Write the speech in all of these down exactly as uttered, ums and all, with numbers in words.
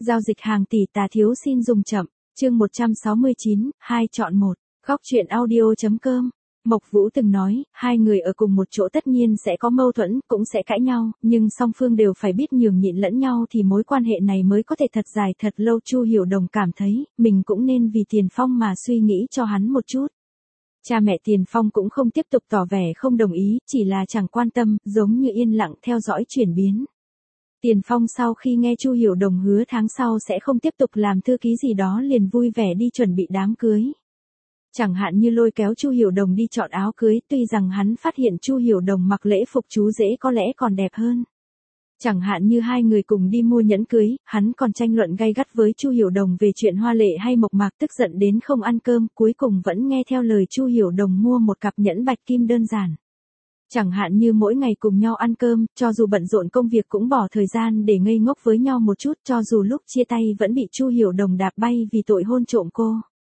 Giao dịch hàng tỷ tà thiếu xin dùng chậm. Chương một trăm sáu mươi chín, hai chọn một. Góc truyện audio.com. Mộc Vũ từng nói, hai người ở cùng một chỗ tất nhiên sẽ có mâu thuẫn, cũng sẽ cãi nhau, nhưng song phương đều phải biết nhường nhịn lẫn nhau thì mối quan hệ này mới có thể thật dài thật lâu. Chu Hiểu Đồng cảm thấy, mình cũng nên vì Tiền Phong mà suy nghĩ cho hắn một chút. Cha mẹ Tiền Phong cũng không tiếp tục tỏ vẻ không đồng ý, chỉ là chẳng quan tâm, giống như yên lặng theo dõi chuyển biến. Tiền Phong sau khi nghe Chu Hiểu Đồng hứa tháng sau sẽ không tiếp tục làm thư ký gì đó liền vui vẻ đi chuẩn bị đám cưới. Chẳng hạn như lôi kéo Chu Hiểu Đồng đi chọn áo cưới, tuy rằng hắn phát hiện Chu Hiểu Đồng mặc lễ phục chú rể có lẽ còn đẹp hơn. Chẳng hạn như hai người cùng đi mua nhẫn cưới, hắn còn tranh luận gay gắt với Chu Hiểu Đồng về chuyện hoa lệ hay mộc mạc, tức giận đến không ăn cơm, cuối cùng vẫn nghe theo lời Chu Hiểu Đồng mua một cặp nhẫn bạch kim đơn giản. Chẳng hạn như mỗi ngày cùng nhau ăn cơm, cho dù bận rộn công việc cũng bỏ thời gian để ngây ngốc với nhau một chút, cho dù lúc chia tay vẫn bị Chu Hiểu Đồng đạp bay vì tội hôn trộm cô.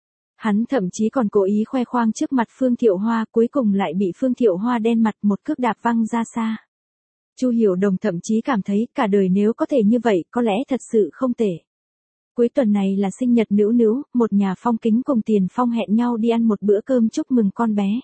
Hắn thậm chí còn cố ý khoe khoang trước mặt Phương Thiệu Hoa, cuối cùng lại bị Phương Thiệu Hoa đen mặt một cước đạp văng ra xa. Chu Hiểu Đồng thậm chí cảm thấy cả đời nếu có thể như vậy có lẽ thật sự không tệ. Cuối tuần này là sinh nhật Nữu Nữu, một nhà Phong Kính cùng Tiền Phong hẹn nhau đi ăn một bữa cơm chúc mừng con bé.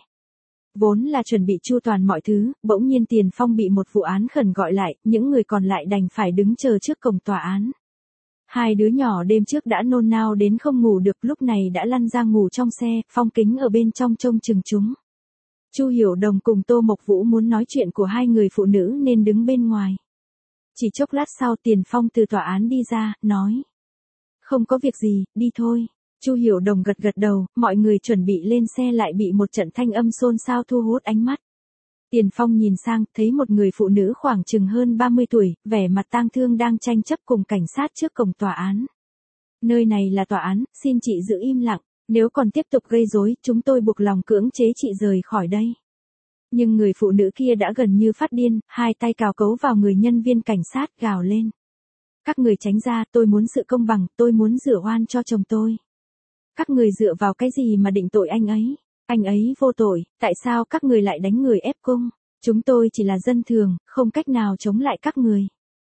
Vốn là chuẩn bị chu toàn mọi thứ, bỗng nhiên Tiền Phong bị một vụ án khẩn gọi lại, những người còn lại đành phải đứng chờ trước cổng tòa án. Hai đứa nhỏ đêm trước đã nôn nao đến không ngủ được, lúc này đã lăn ra ngủ trong xe, Phong Kính ở bên trong trông chừng chúng. Chu Hiểu Đồng cùng Tô Mộc Vũ muốn nói chuyện của hai người phụ nữ nên đứng bên ngoài. Chỉ chốc lát sau Tiền Phong từ tòa án đi ra, nói. Không có việc gì, đi thôi. Chu Hiểu Đồng gật gật đầu, mọi người chuẩn bị lên xe lại bị một trận thanh âm xôn xao thu hút ánh mắt. Tiền Phong nhìn sang, thấy một người phụ nữ khoảng chừng hơn ba mươi tuổi, vẻ mặt tang thương đang tranh chấp cùng cảnh sát trước cổng tòa án. Nơi này là tòa án, xin chị giữ im lặng, nếu còn tiếp tục gây rối, chúng tôi buộc lòng cưỡng chế chị rời khỏi đây. Nhưng người phụ nữ kia đã gần như phát điên, hai tay cào cấu vào người nhân viên cảnh sát, gào lên. Các người tránh ra, tôi muốn sự công bằng, tôi muốn rửa oan cho chồng tôi. Các người dựa vào cái gì mà định tội anh ấy? Anh ấy vô tội, tại sao các người lại đánh người ép cung? Chúng tôi chỉ là dân thường, không cách nào chống lại các người.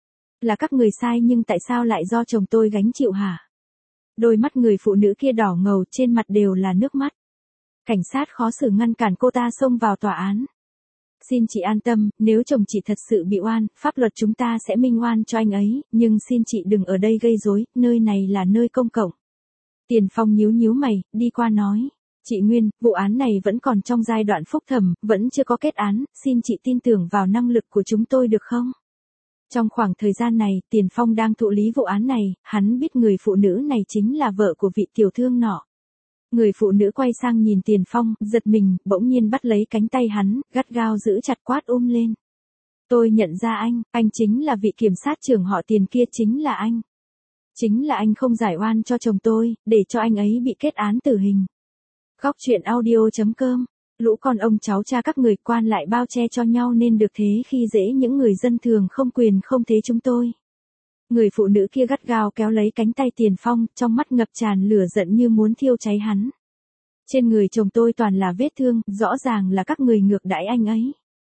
Là các người sai nhưng tại sao lại do chồng tôi gánh chịu hả? Đôi mắt người phụ nữ kia đỏ ngầu, trên mặt đều là nước mắt. Cảnh sát khó xử ngăn cản cô ta xông vào tòa án. Xin chị an tâm, nếu chồng chị thật sự bị oan, pháp luật chúng ta sẽ minh oan cho anh ấy, nhưng xin chị đừng ở đây gây rối, nơi này là nơi công cộng. Tiền Phong nhíu nhíu mày, đi qua nói. Chị Nguyên, vụ án này vẫn còn trong giai đoạn phúc thẩm, vẫn chưa có kết án, xin chị tin tưởng vào năng lực của chúng tôi được không? Trong khoảng thời gian này, Tiền Phong đang thụ lý vụ án này, hắn biết người phụ nữ này chính là vợ của vị tiểu thương nọ. Người phụ nữ quay sang nhìn Tiền Phong, giật mình, bỗng nhiên bắt lấy cánh tay hắn, gắt gao giữ chặt quát um lên. Tôi nhận ra anh, anh chính là vị kiểm sát trưởng họ Tiền kia, chính là anh. Chính là anh không giải oan cho chồng tôi, để cho anh ấy bị kết án tử hình. Góc truyện audio.com. Lũ con ông cháu cha các người quan lại bao che cho nhau nên được thế khi dễ những người dân thường không quyền không thế chúng tôi. Người phụ nữ kia gắt gao kéo lấy cánh tay Tiền Phong, trong mắt ngập tràn lửa giận như muốn thiêu cháy hắn. Trên người chồng tôi toàn là vết thương, rõ ràng là các người ngược đãi anh ấy.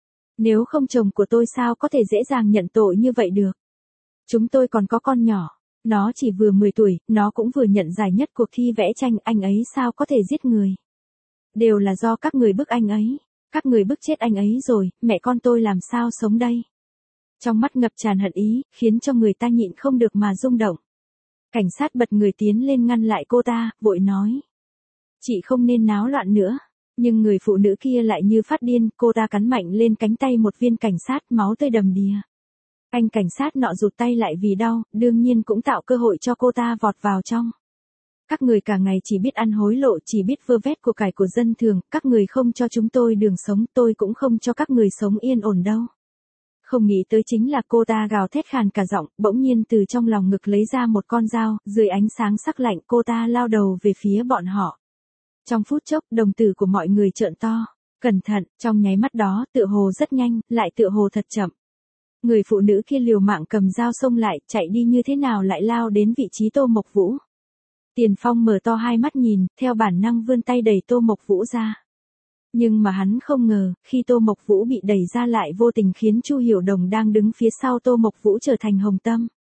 Nếu không chồng của tôi sao có thể dễ dàng nhận tội như vậy được. Chúng tôi còn có con nhỏ. Nó chỉ vừa mười tuổi, nó cũng vừa nhận giải nhất cuộc thi vẽ tranh, anh ấy sao có thể giết người. Đều là do các người bức anh ấy. Các người bức chết anh ấy rồi, mẹ con tôi làm sao sống đây. Trong mắt ngập tràn hận ý, khiến cho người ta nhịn không được mà rung động. Cảnh sát bật người tiến lên ngăn lại cô ta, vội nói. Chị không nên náo loạn nữa. Nhưng người phụ nữ kia lại như phát điên, cô ta cắn mạnh lên cánh tay một viên cảnh sát, máu tươi đầm đìa. Anh cảnh sát nọ rụt tay lại vì đau, đương nhiên cũng tạo cơ hội cho cô ta vọt vào trong. Các người cả ngày chỉ biết ăn hối lộ, chỉ biết vơ vét của cải của dân thường, các người không cho chúng tôi đường sống, tôi cũng không cho các người sống yên ổn đâu. Không nghĩ tới chính là cô ta gào thét khàn cả giọng, bỗng nhiên từ trong lòng ngực lấy ra một con dao, dưới ánh sáng sắc lạnh cô ta lao đầu về phía bọn họ. Trong phút chốc, đồng tử của mọi người trợn to, cẩn thận, trong nháy mắt đó, tựa hồ rất nhanh, lại tựa hồ thật chậm. Người phụ nữ kia liều mạng cầm dao xông lại, chạy đi như thế nào lại lao đến vị trí Tô Mộc Vũ. Tiền Phong mở to hai mắt nhìn, theo bản năng vươn tay đẩy Tô Mộc Vũ ra. Nhưng mà hắn không ngờ, khi Tô Mộc Vũ bị đẩy ra lại vô tình khiến Chu Hiểu Đồng đang đứng phía sau Tô Mộc Vũ trở thành hồng tâm.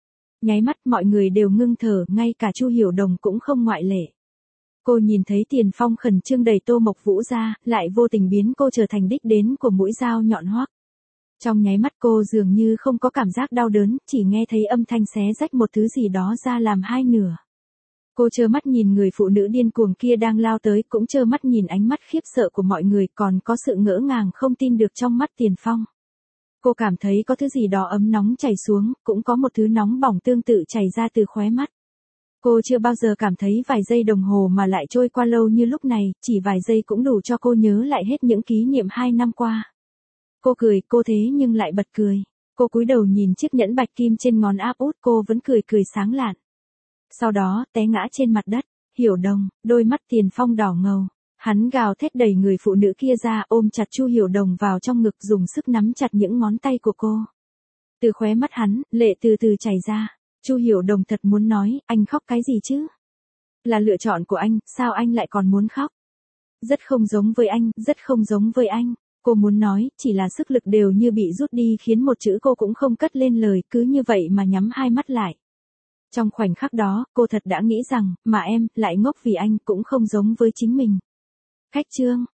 Nháy mắt mọi người đều ngưng thở, ngay cả Chu Hiểu Đồng cũng không ngoại lệ. Cô nhìn thấy Tiền Phong khẩn trương đẩy Tô Mộc Vũ ra, lại vô tình biến cô trở thành đích đến của mũi dao nhọn hoắc. Trong nháy mắt cô dường như không có cảm giác đau đớn, chỉ nghe thấy âm thanh xé rách một thứ gì đó ra làm hai nửa. Cô trơ mắt nhìn người phụ nữ điên cuồng kia đang lao tới, cũng trơ mắt nhìn ánh mắt khiếp sợ của mọi người, còn có sự ngỡ ngàng không tin được trong mắt Tiền Phong. Cô cảm thấy có thứ gì đó ấm nóng chảy xuống, cũng có một thứ nóng bỏng tương tự chảy ra từ khóe mắt. Cô chưa bao giờ cảm thấy vài giây đồng hồ mà lại trôi qua lâu như lúc này, chỉ vài giây cũng đủ cho cô nhớ lại hết những kỷ niệm hai năm qua. Cô cười, cô thế nhưng lại bật cười. Cô cúi đầu nhìn chiếc nhẫn bạch kim trên ngón áp út, cô vẫn cười cười sáng lạn. Sau đó, té ngã trên mặt đất. Hiểu Đồng, đôi mắt Tiền Phong đỏ ngầu. Hắn gào thét đẩy người phụ nữ kia ra, ôm chặt Chu Hiểu Đồng vào trong ngực, dùng sức nắm chặt những ngón tay của cô. Từ khóe mắt hắn, lệ từ từ chảy ra. Chu Hiểu Đồng thật muốn nói, anh khóc cái gì chứ? Là lựa chọn của anh, sao anh lại còn muốn khóc? Rất không giống với anh, rất không giống với anh. Cô muốn nói, chỉ là sức lực đều như bị rút đi khiến một chữ cô cũng không cất lên lời, cứ như vậy mà nhắm hai mắt lại. Trong khoảnh khắc đó, cô thật đã nghĩ rằng, mà em, lại ngốc vì anh, cũng không giống với chính mình. Khách chương